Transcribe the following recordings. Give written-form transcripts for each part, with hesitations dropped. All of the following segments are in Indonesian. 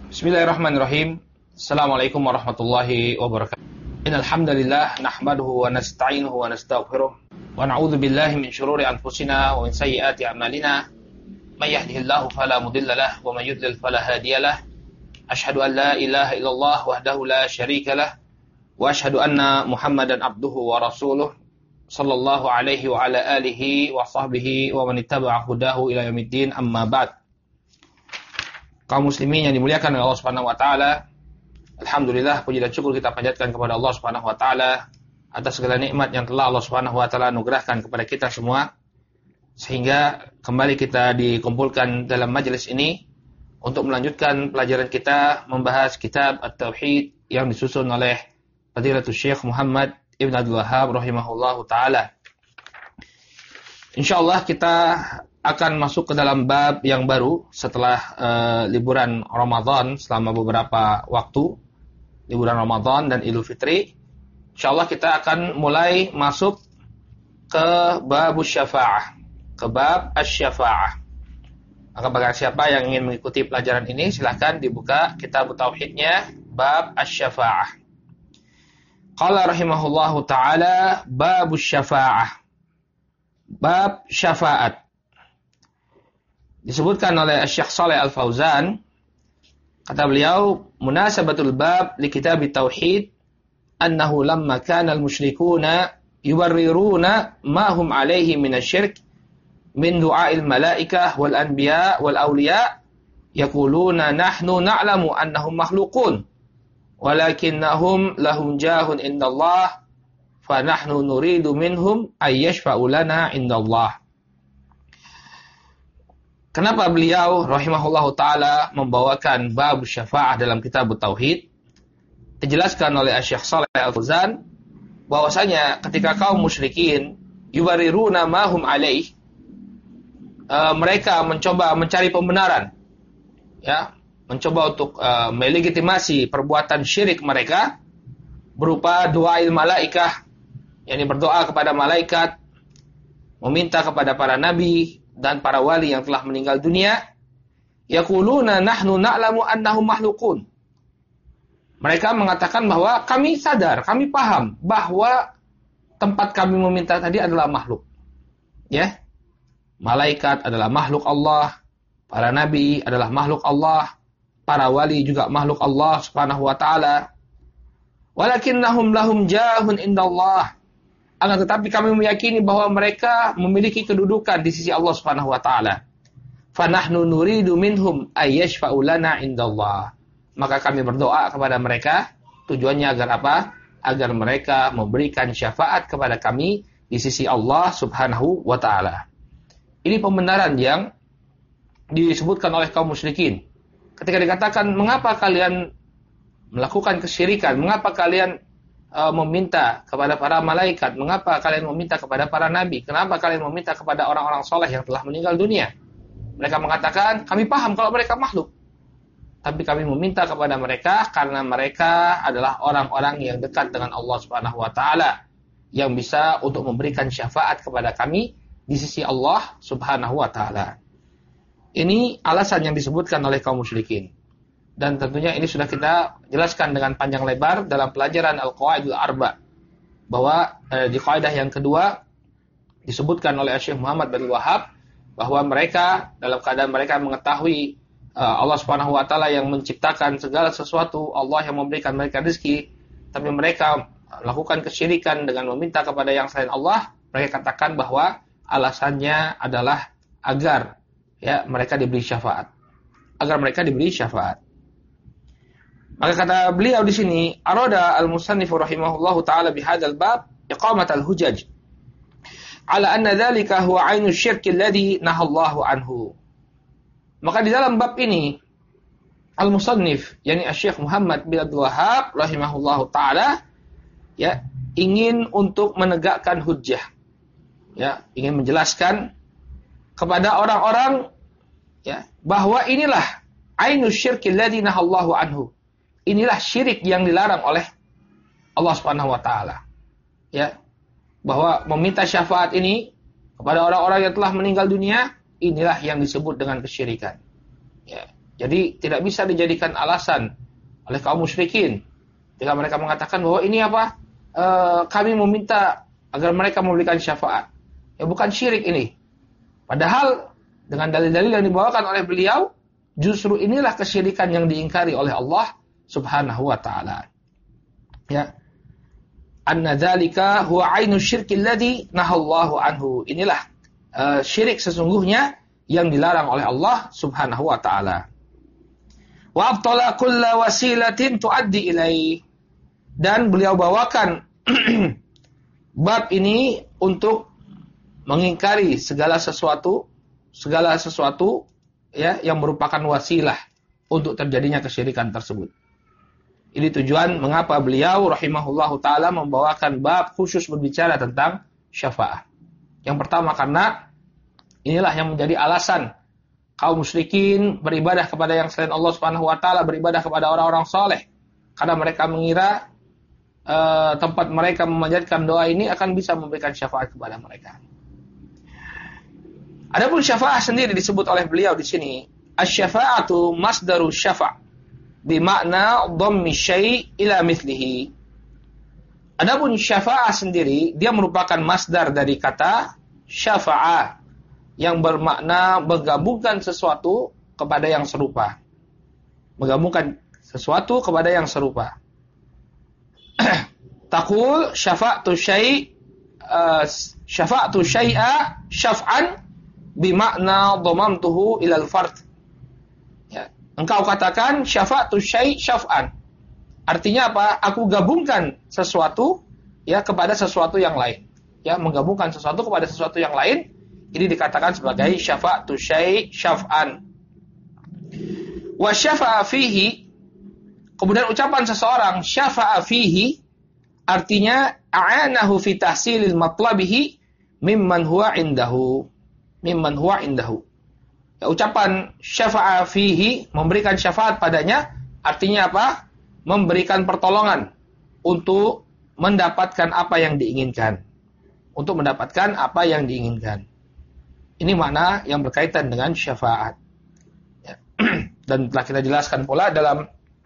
Bismillahirrahmanirrahim. Assalamualaikum warahmatullahi wabarakatuh. Innal hamdalillah nahmaduhu wa nasta'inuhu wa nastaghfiruh wa na'udzu billahi min shururi anfusina wa min sayyiati a'malina. May yahdihillahu fala mudilla lahu wa may yudlil fala hadiya lahu. Asyhadu an la ilaha illallah wahdahu la syarika lahu wa asyhadu anna Muhammadan abduhu wa rasuluh sallallahu alaihi wa ala alihi wa sahbihi wa man ittaba'a hudahu ila yaumiddin, amma ba'd. Kaum muslimin yang dimuliakan oleh Allah Subhanahu wa taala, alhamdulillah, puji dan syukur kita panjatkan kepada Allah Subhanahu wa taala atas segala nikmat yang telah Allah Subhanahu wa taala anugerahkan kepada kita semua, sehingga kembali kita dikumpulkan dalam majelis ini untuk melanjutkan pelajaran kita membahas kitab At-Tauhid yang disusun oleh Fadilatul Syekh Muhammad Ibn Abdul Wahhab rahimahullahu taala. Insyaallah kita akan masuk ke dalam bab yang baru setelah liburan Ramadan selama beberapa waktu, liburan Ramadan dan Idul Fitri. Insyaallah kita akan mulai masuk ke bab syafa'ah, ke bab asy-syafa'ah. Maka bagi siapa yang ingin mengikuti pelajaran ini, silakan dibuka kitab tauhidnya, bab asy-syafa'ah. Qala rahimahullahu taala, bab syafa'ah, bab syafaat. Disebutkan oleh Syekh Shalih Al-Fauzan, kata beliau, munasabatul bab li kitab tauhid annahu lamma kana al-musyrikuna yubarriruna ma hum alaihi min asy-syirk min du'a'il malaikah wal anbiya wal awliya yaquluna nahnu na'lamu annahum makhluqun walakinnahum lahum jahun indallah fa nahnu nuridu minhum ay yashfa'u lana indallah. Kenapa beliau rahimahullahu taala membawakan bab syafa'ah dalam kitab tauhid? Dijelaskan oleh Syekh Shalih Al-Fauzan bahwasanya ketika kaum musyrikin yubariruna ma hum alaih, mereka mencoba mencari pembenaran, ya, mencoba untuk melegitimasi perbuatan syirik mereka berupa doail malaikah, yakni berdoa kepada malaikat, meminta kepada para nabi dan para wali yang telah meninggal dunia. Yaquluna nahnu na'lamu annahum makhluqun. Mereka mengatakan bahwa kami sadar, kami paham bahwa tempat kami meminta tadi adalah makhluk. Ya. Malaikat adalah makhluk Allah, para nabi adalah makhluk Allah, para wali juga makhluk Allah Subhanahu wa taala. Walakinnahum lahum jahun indallah. Akan tetapi kami meyakini bahwa mereka memiliki kedudukan di sisi Allah Subhanahu wa taala. Fa nahnu nuridu minhum ay yashfa'u lana indallah. Maka kami berdoa kepada mereka, tujuannya agar apa? Agar mereka memberikan syafaat kepada kami di sisi Allah Subhanahu wa taala. Ini pembenaran yang disebutkan oleh kaum musyrikin. Ketika dikatakan, mengapa kalian melakukan kesyirikan? Mengapa kalian meminta kepada para malaikat? Mengapa kalian meminta kepada para nabi? Kenapa kalian meminta kepada orang-orang soleh yang telah meninggal dunia? Mereka mengatakan, kami paham kalau mereka makhluk, tapi kami meminta kepada mereka karena mereka adalah orang-orang yang dekat dengan Allah Subhanahu wa taala, yang bisa untuk memberikan syafaat kepada kami di sisi Allah Subhanahu wa taala. Ini alasan yang disebutkan oleh kaum musyrikin. Dan tentunya ini sudah kita jelaskan dengan panjang lebar dalam pelajaran Al-Qawaidul Arba, bahwa di kaidah yang kedua disebutkan oleh Syekh Muhammad bin Wahhab bahwa mereka dalam keadaan mereka mengetahui Allah Subhanahu wa taala yang menciptakan segala sesuatu, Allah yang memberikan mereka rezeki, tapi mereka melakukan kesyirikan dengan meminta kepada yang selain Allah. Mereka katakan bahwa alasannya adalah agar mereka diberi syafaat, agar mereka diberi syafaat. Maka kata beliau di sini, arada al-musannif rahimahullahu taala bihadzal bab iqamat al-hujaj ala anna dzalika huwa 'ainu syirk alladhi nahallahu anhu. Maka di dalam bab ini al-musannif, yakni Syekh Muhammad bin Abdul Wahhab rahimahullahu taala, ingin untuk menegakkan hujjah, ingin menjelaskan kepada orang-orang bahwa inilah 'ainu syirk alladhi nahallahu anhu. Inilah syirik yang dilarang oleh Allah Subhanahu wa taala. Bahwa meminta syafaat ini kepada orang-orang yang telah meninggal dunia, inilah yang disebut dengan kesyirikan. Jadi tidak bisa dijadikan alasan oleh kaum musyrikin ketika mereka mengatakan bahwa ini apa? Kami meminta agar mereka memberikan syafaat. Ya bukan syirik ini. Padahal dengan dalil-dalil yang dibawakan oleh beliau, justru inilah kesyirikan yang diingkari oleh Allah Subhanahu wa taala. Ya. Anna dzalika huwa 'ainu syirkil ladzi nahallahu anhu. Inilah syirik sesungguhnya yang dilarang oleh Allah Subhanahu wa taala. Wa abtala kulla wasilatin tuaddi ilaih. Dan beliau bawakan bab ini untuk mengingkari segala sesuatu ya yang merupakan wasilah untuk terjadinya kesyirikan tersebut. Ini tujuan mengapa beliau rahimahullahu taala membawakan bab khusus berbicara tentang syafaat. Yang pertama karena inilah yang menjadi alasan kaum musyrikin beribadah kepada yang selain Allah Subhanahu wa taala, beribadah kepada orang-orang saleh. Karena mereka mengira tempat mereka memanjatkan doa ini akan bisa memberikan syafaat kepada mereka. Adapun syafaat sendiri disebut oleh beliau di sini, asy-syafa'atu masdaru syafa' bimakna dhammi syai' ila mithlihi. Adapun syafaat sendiri dia merupakan masdar dari kata syafa'a yang bermakna menggabungkan sesuatu kepada yang serupa. Menggabungkan sesuatu kepada yang serupa. Taqul syafa'tu syai'a syaf'an bimakna dhamamtuhu ilal fard. Ya, engkau katakan syafa'tu syai' syaf'an. Artinya apa? Aku gabungkan sesuatu ya kepada sesuatu yang lain. Ya, menggabungkan sesuatu kepada sesuatu yang lain ini dikatakan sebagai syafa'tu syai' syaf'an. Wa syafa'a fihi. Kemudian ucapan seseorang syafa'a fihi artinya a'anahu fi tahsilil matlabihi mimman huwa indahu. Mimman huwa indahu. Ya, ucapan syafa'a fihi memberikan syafaat padanya artinya apa? Memberikan pertolongan untuk mendapatkan apa yang diinginkan. Untuk mendapatkan apa yang diinginkan. Ini makna yang berkaitan dengan syafaat. Ya. Dan telah kita jelaskan pula dalam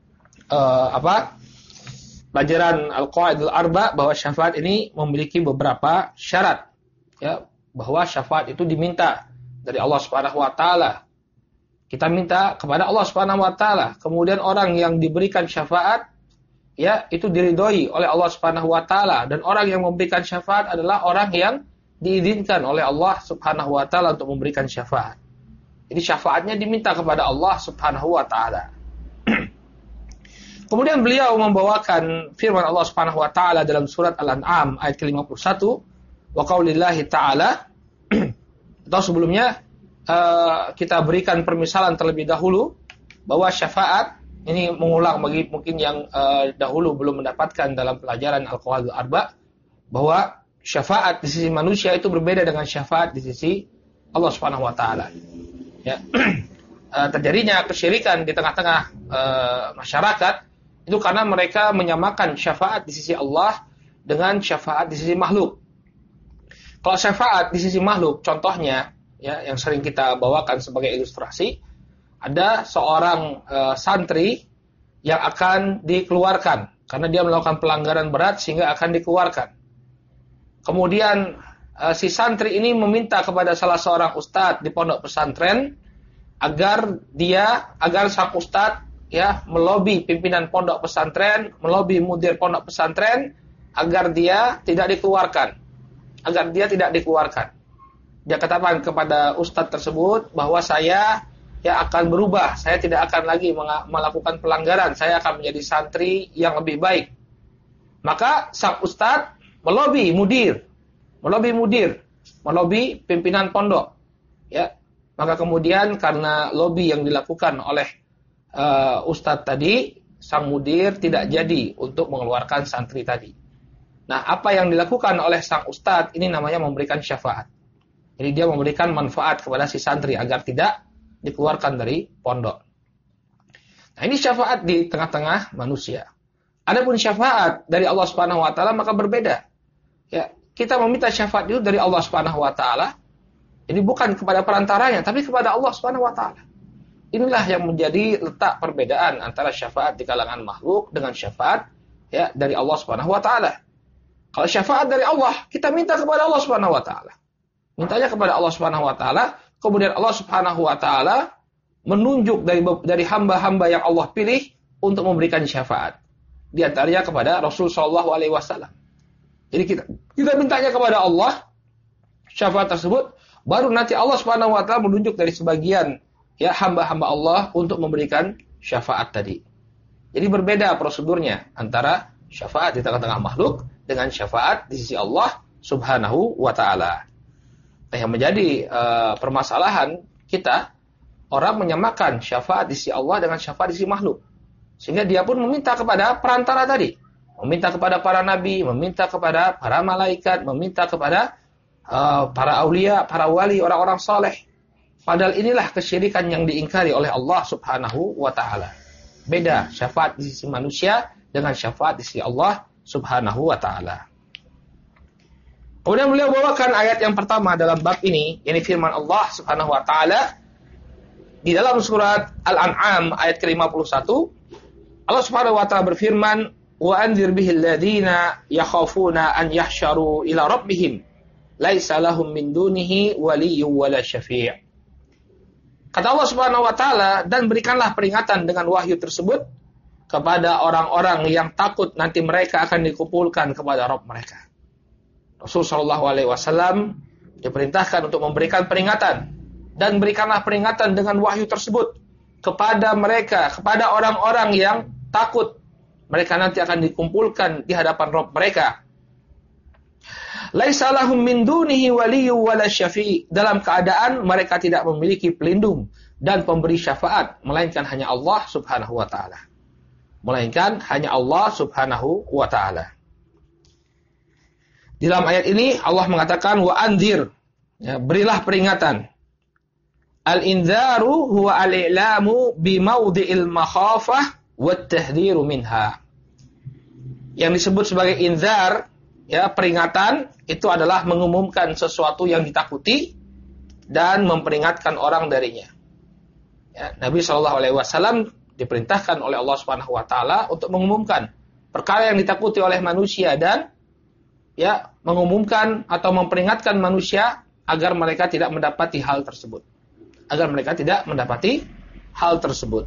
pelajaran Al-Qawaidul Arba bahwa syafaat ini memiliki beberapa syarat. Ya, bahwa syafaat itu diminta dari Allah Subhanahu wa taala. Kita minta kepada Allah Subhanahu wa taala. Kemudian orang yang diberikan syafaat ya itu diridhoi oleh Allah Subhanahu wa taala dan orang yang memberikan syafaat adalah orang yang diizinkan oleh Allah Subhanahu wa taala untuk memberikan syafaat. Jadi syafaatnya diminta kepada Allah Subhanahu wa taala. Kemudian beliau membawakan firman Allah Subhanahu wa taala dalam surat Al-An'am ayat ke-51 wa qaulillahi ta'ala. Atau sebelumnya kita berikan permisalan terlebih dahulu bahwa syafaat ini mengulang bagi mungkin yang dahulu belum mendapatkan dalam pelajaran Al-Qawaidul Arba bahwa syafaat di sisi manusia itu berbeda dengan syafaat di sisi Allah Subhanahu wa taala. Ya. Terjadinya kesyirikan di tengah-tengah masyarakat itu karena mereka menyamakan syafaat di sisi Allah dengan syafaat di sisi makhluk. Kalau syafaat di sisi makhluk, contohnya ya yang sering kita bawakan sebagai ilustrasi, ada seorang santri yang akan dikeluarkan karena dia melakukan pelanggaran berat sehingga akan dikeluarkan. Kemudian si santri ini meminta kepada salah seorang ustadz di pondok pesantren agar sang ustadz ya melobi pimpinan pondok pesantren, melobi mudir pondok pesantren agar dia tidak dikeluarkan. Dia katakan kepada ustadz tersebut bahwa saya akan berubah, saya tidak akan lagi melakukan pelanggaran, saya akan menjadi santri yang lebih baik. Maka sang ustadz melobi pimpinan pondok. Ya. Maka kemudian karena lobi yang dilakukan oleh ustadz tadi, sang mudir tidak jadi untuk mengeluarkan santri tadi. Nah, apa yang dilakukan oleh sang ustadz ini namanya memberikan syafaat. Jadi dia memberikan manfaat kepada si santri agar tidak dikeluarkan dari pondok. Nah, ini syafaat di tengah-tengah manusia. Adapun syafaat dari Allah Subhanahu wa taala maka berbeda. Ya, kita meminta syafaat itu dari Allah Subhanahu wa taala. Jadi bukan kepada perantaranya, tapi kepada Allah Subhanahu wa taala. Inilah yang menjadi letak perbedaan antara syafaat di kalangan makhluk dengan syafaat ya dari Allah Subhanahu wa taala. Kalau syafaat dari Allah, kita minta kepada Allah Subhanahu wa taala. Mintanya kepada Allah Subhanahu wa taala, kemudian Allah Subhanahu wa taala menunjuk dari hamba-hamba yang Allah pilih untuk memberikan syafaat. Di antaranya kepada Rasul sallallahu alaihi wasallam. Jadi kita mintanya kepada Allah syafaat tersebut, baru nanti Allah Subhanahu wa taala menunjuk dari sebagian ya hamba-hamba Allah untuk memberikan syafaat tadi. Jadi berbeda prosedurnya antara syafaat di tengah-tengah makhluk dengan syafaat di sisi Allah Subhanahu wa taala. Nah, yang menjadi permasalahan kita, orang menyamakan syafaat di sisi Allah dengan syafaat di sisi makhluk. Sehingga dia pun meminta kepada perantara tadi, meminta kepada para nabi, meminta kepada para malaikat, meminta kepada para aulia, para wali, orang-orang saleh. Padahal inilah kesyirikan yang diingkari oleh Allah Subhanahu wa taala. Beda syafaat di sisi manusia dengan syafaat di sisi Allah Subhanahu wa taala. Kemudian beliau bawakan ayat yang pertama dalam bab ini, yakni firman Allah Subhanahu wa taala di dalam surat Al-An'am ayat ke-51. Allah Subhanahu wa taala berfirman, "Wa anzir bihil ladzina yakhafuna an yahsyaru ila rabbihim, laisa lahum min dunihi waliyyun wala syafi'." Kata Allah Subhanahu wa taala, dan berikanlah peringatan dengan wahyu tersebut kepada orang-orang yang takut nanti mereka akan dikumpulkan kepada Rabb mereka. Rasulullah SAW diperintahkan untuk memberikan peringatan, dan berikanlah peringatan dengan wahyu tersebut kepada mereka, kepada orang-orang yang takut mereka nanti akan dikumpulkan di hadapan Rabb mereka. Laisa lahum min dunihi waliyyun wala syafi', dalam keadaan mereka tidak memiliki pelindung dan pemberi syafaat melainkan hanya Allah Subhanahu wa taala. Melainkan hanya Allah Subhanahu wa taala. Di dalam ayat ini Allah mengatakan wa anzir, ya, berilah peringatan. Al-inzaru huwa al-i'lamu bi mawdi'il makhafah wat tahdhiru minha. Yang disebut sebagai inzar, ya, peringatan itu adalah mengumumkan sesuatu yang ditakuti dan memperingatkan orang darinya. Ya, Nabi SAW diperintahkan oleh Allah Subhanahu wa taala untuk mengumumkan perkara yang ditakuti oleh manusia dan ya mengumumkan atau memperingatkan manusia agar mereka tidak mendapati hal tersebut. Agar mereka tidak mendapati hal tersebut.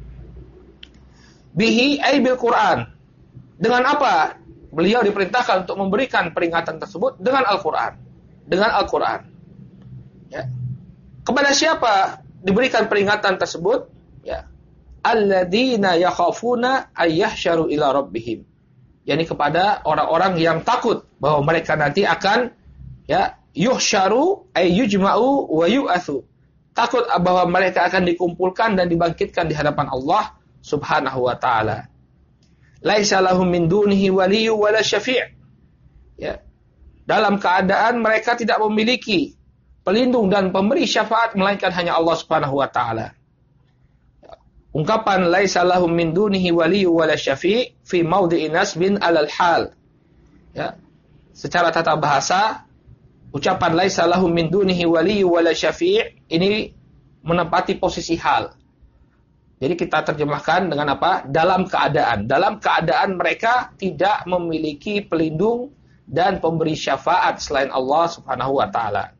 Bihi ay bil Quran. Dengan apa? Beliau diperintahkan untuk memberikan peringatan tersebut dengan Al-Quran. Dengan Al-Quran. Ya. Kepada siapa diberikan peringatan tersebut? Ya. Alladzina yakhafuna ayyahsyaru ila rabbihim. yakni kepada orang-orang yang takut bahwa mereka nanti akan ya yuhsyaru ay yujma'u wa yu'atsu. Takut bahwa mereka akan dikumpulkan dan dibangkitkan di hadapan Allah Subhanahu wa taala. Laisa lahum min dunihi waliyyu wala syafi'. Ya. Dalam keadaan mereka tidak memiliki pelindung dan pemberi syafaat melainkan hanya Allah Subhanahu wa taala. Ungkapan laisa lahum min dunihi waliyyu wala syafi' fi maudhi'i nasbin 'alal hal. Ya. Secara tata bahasa ucapan laisa lahum min dunihi waliyyu wala syafi' ini menempati posisi hal. Jadi kita terjemahkan dengan apa? Dalam keadaan mereka tidak memiliki pelindung dan pemberi syafaat selain Allah Subhanahu wa taala.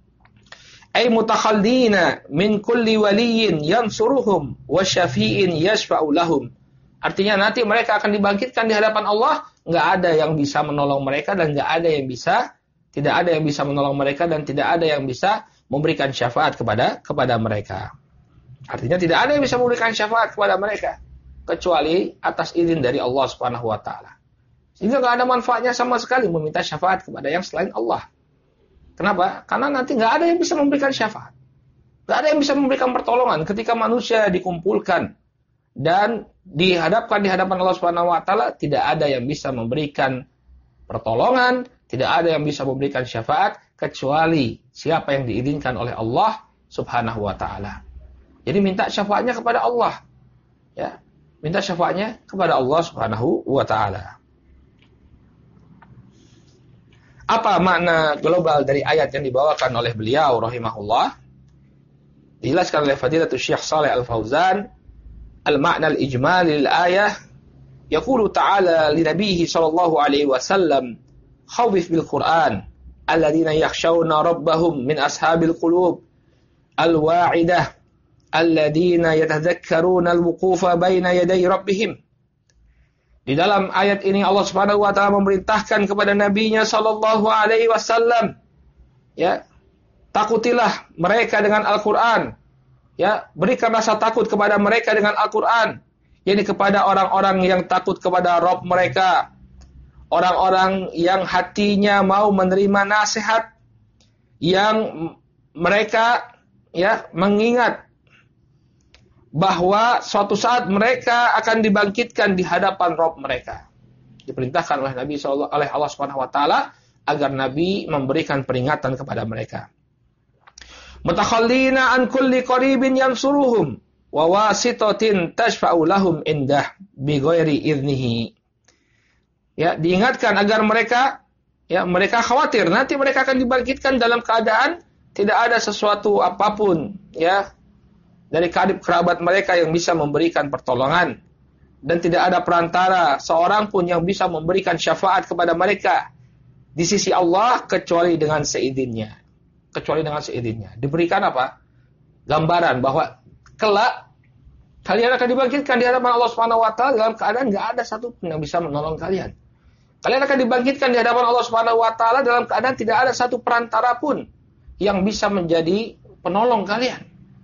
Ay mutakhallina min kulli waliyyin yansuruhum wa syafi'in yashfa'u lahum. Artinya nanti mereka akan dibangkitkan di hadapan Allah, enggak ada yang bisa menolong mereka dan tidak ada yang bisa menolong mereka dan tidak ada yang bisa memberikan syafaat kepada mereka. Artinya tidak ada yang bisa memberikan syafaat kepada mereka kecuali atas izin dari Allah Subhanahu wa taala. Sehingga enggak ada manfaatnya sama sekali meminta syafaat kepada yang selain Allah. Kenapa? Karena nanti enggak ada yang bisa memberikan syafaat. Enggak ada yang bisa memberikan pertolongan ketika manusia dikumpulkan dan dihadapkan di hadapan Allah Subhanahu wa taala, tidak ada yang bisa memberikan pertolongan, tidak ada yang bisa memberikan syafaat kecuali siapa yang diizinkan oleh Allah Subhanahu wa taala. Jadi minta syafaatnya kepada Allah. Ya, minta syafaatnya kepada Allah Subhanahu wa taala. Apa makna global dari ayat yang dibawakan oleh beliau rahimahullah? Dijelaskan oleh Fadilatul Syekh Shalih Al-Fauzan, al-ma'na al-ijmali lil ayah yaqulu ta'ala li nabiyhi sallallahu alaihi wasallam khawif bil Qur'an alladziina yakhshawna rabbahum min ashabil qulub al-wa'idah alladziina yatadhakkaruna al-wuqufa baina yaday rabbihim. Di dalam ayat ini Allah Subhanahu wa taala memerintahkan kepada nabinya sallallahu alaihi wasallam, ya, takutilah mereka dengan Al-Qur'an. Ya, berikan rasa takut kepada mereka dengan Al-Qur'an, yakni kepada orang-orang yang takut kepada Rabb mereka, orang-orang yang hatinya mau menerima nasihat, yang mereka, ya, mengingat bahwa suatu saat mereka akan dibangkitkan di hadapan Rabb mereka. Diperintahkan oleh Nabi oleh Allah Subhanahu wa taala agar Nabi memberikan peringatan kepada mereka. Mutakhallina an kulli qaribin yansuruhum wa wasitatin tashfa'u lahum indah bi ghairi idnihi. Ya, diingatkan agar mereka, ya, mereka khawatir nanti mereka akan dibangkitkan dalam keadaan tidak ada sesuatu apapun, ya, dari karib kerabat mereka yang bisa memberikan pertolongan, dan tidak ada perantara seorang pun yang bisa memberikan syafaat kepada mereka di sisi Allah kecuali dengan seizinnya. Kecuali dengan seizinnya. Diberikan apa? Gambaran bahwa kelak kalian akan dibangkitkan di hadapan Allah Subhanahu wa taala dalam keadaan enggak ada satu pun yang bisa menolong kalian. Kalian akan dibangkitkan di hadapan Allah Subhanahu wa taala dalam keadaan tidak ada satu perantara pun yang bisa menjadi penolong kalian.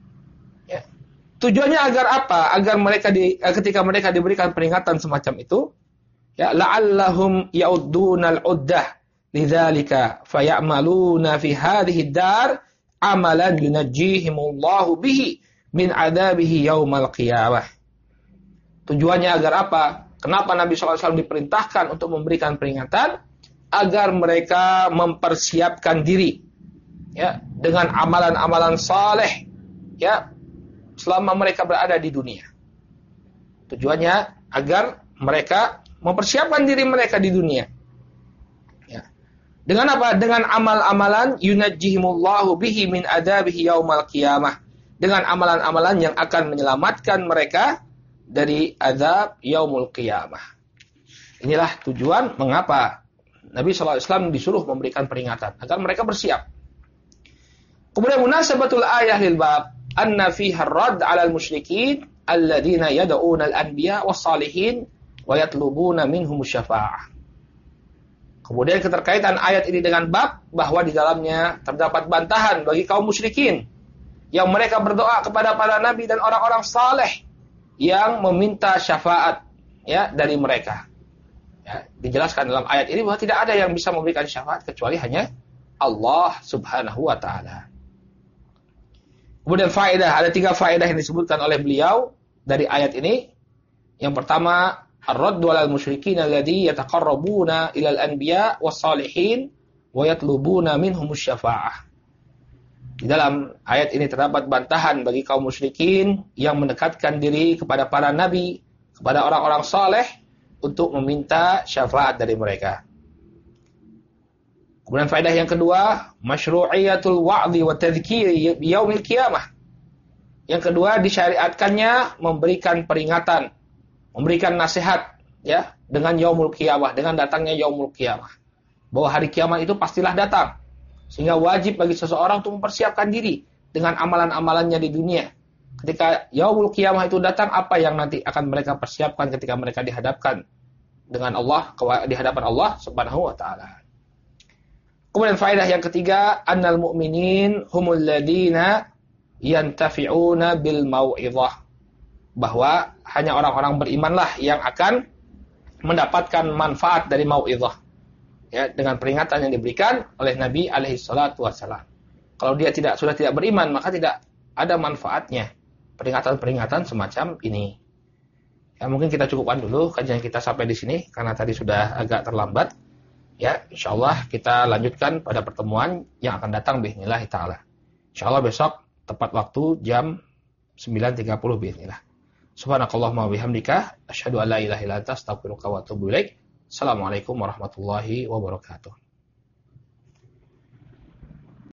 Ya. Tujuannya agar apa? Agar mereka ketika mereka diberikan peringatan semacam itu, ya, la'allahum ya'uddunal 'uddah lidzalika faya'maluna fi hadhihi ad-dar amalan yunajjihimullahu bihi min 'adzabihi yaumal qiyamah. Tujuannya agar apa? Kenapa Nabi SAW diperintahkan untuk memberikan peringatan? Agar mereka mempersiapkan diri, ya, dengan amalan-amalan saleh, ya, selama mereka berada di dunia. Tujuannya agar mereka mempersiapkan diri mereka di dunia. Ya. Dengan apa? Dengan amal-amalan yunajjihimullahu bihi min adzabihi yaumal qiyamah. Dengan amalan-amalan yang akan menyelamatkan mereka dari azab yaumul qiyamah. Inilah tujuan mengapa Nabi SAW disuruh memberikan peringatan agar mereka bersiap. Kemudian munasabatul ayah lil bab anna fiha ar-radd 'ala al-musyrikin alladziina yad'uuna al-anbiya was-salihin wa yatlubuna minhum syafa'ah. Kemudian keterkaitan ayat ini dengan bab bahwa di dalamnya terdapat bantahan bagi kaum musyrikin yang mereka berdoa kepada para nabi dan orang-orang saleh yang meminta syafaat, ya, dari mereka. Ya, dijelaskan dalam ayat ini bahwa tidak ada yang bisa memberikan syafaat kecuali hanya Allah Subhanahu wa taala. Kemudian faedah, ada 3 faedah yang disebutkan oleh beliau dari ayat ini. Yang pertama, ar-raddu 'alal musyrikin alladzi yataqarrabuna ilal anbiya was-salihin wa yatlubuna minhumus syafa'ah. Di dalam ayat ini terdapat bantahan bagi kaum musyrikin yang mendekatkan diri kepada para nabi, kepada orang-orang saleh untuk meminta syafaat dari mereka. Kemudian faedah yang kedua, masyru'iyatul wa'dhi wa tadhkiri yaumil qiyamah. Yang kedua, disyariatkannya memberikan peringatan, memberikan nasihat, ya, dengan yaumul qiyamah, dengan datangnya yaumul qiyamah. Bahwa hari kiamat itu pastilah datang. Sehingga wajib bagi seseorang untuk mempersiapkan diri dengan amalan-amalannya di dunia. Ketika yaumul qiyamah itu datang, apa yang nanti akan mereka persiapkan ketika mereka dihadapkan dengan Allah, di hadapan Allah Subhanahu wa taala. Kemudian faedah yang ketiga, annal mu'minin humul ladina yantafi'una bil mau'izah. Bahwa hanya orang-orang berimanlah yang akan mendapatkan manfaat dari mau'izah. Ya, dengan peringatan yang diberikan oleh Nabi alaihi salatu wassalam. Kalau dia sudah tidak beriman, maka tidak ada manfaatnya peringatan-peringatan semacam ini. Ya, mungkin kita cukupkan dulu kajian kita sampai di sini karena tadi sudah agak terlambat. Ya, insyaallah kita lanjutkan pada pertemuan yang akan datang biiznillah taala. Insyaallah besok tepat waktu jam 9.30 biiznillah. Subhanakallahumma wa bihamdika asyhadu an la ilaha illa anta astaghfiruka wa atubu ilaik. Assalamualaikum warahmatullahi wabarakatuh.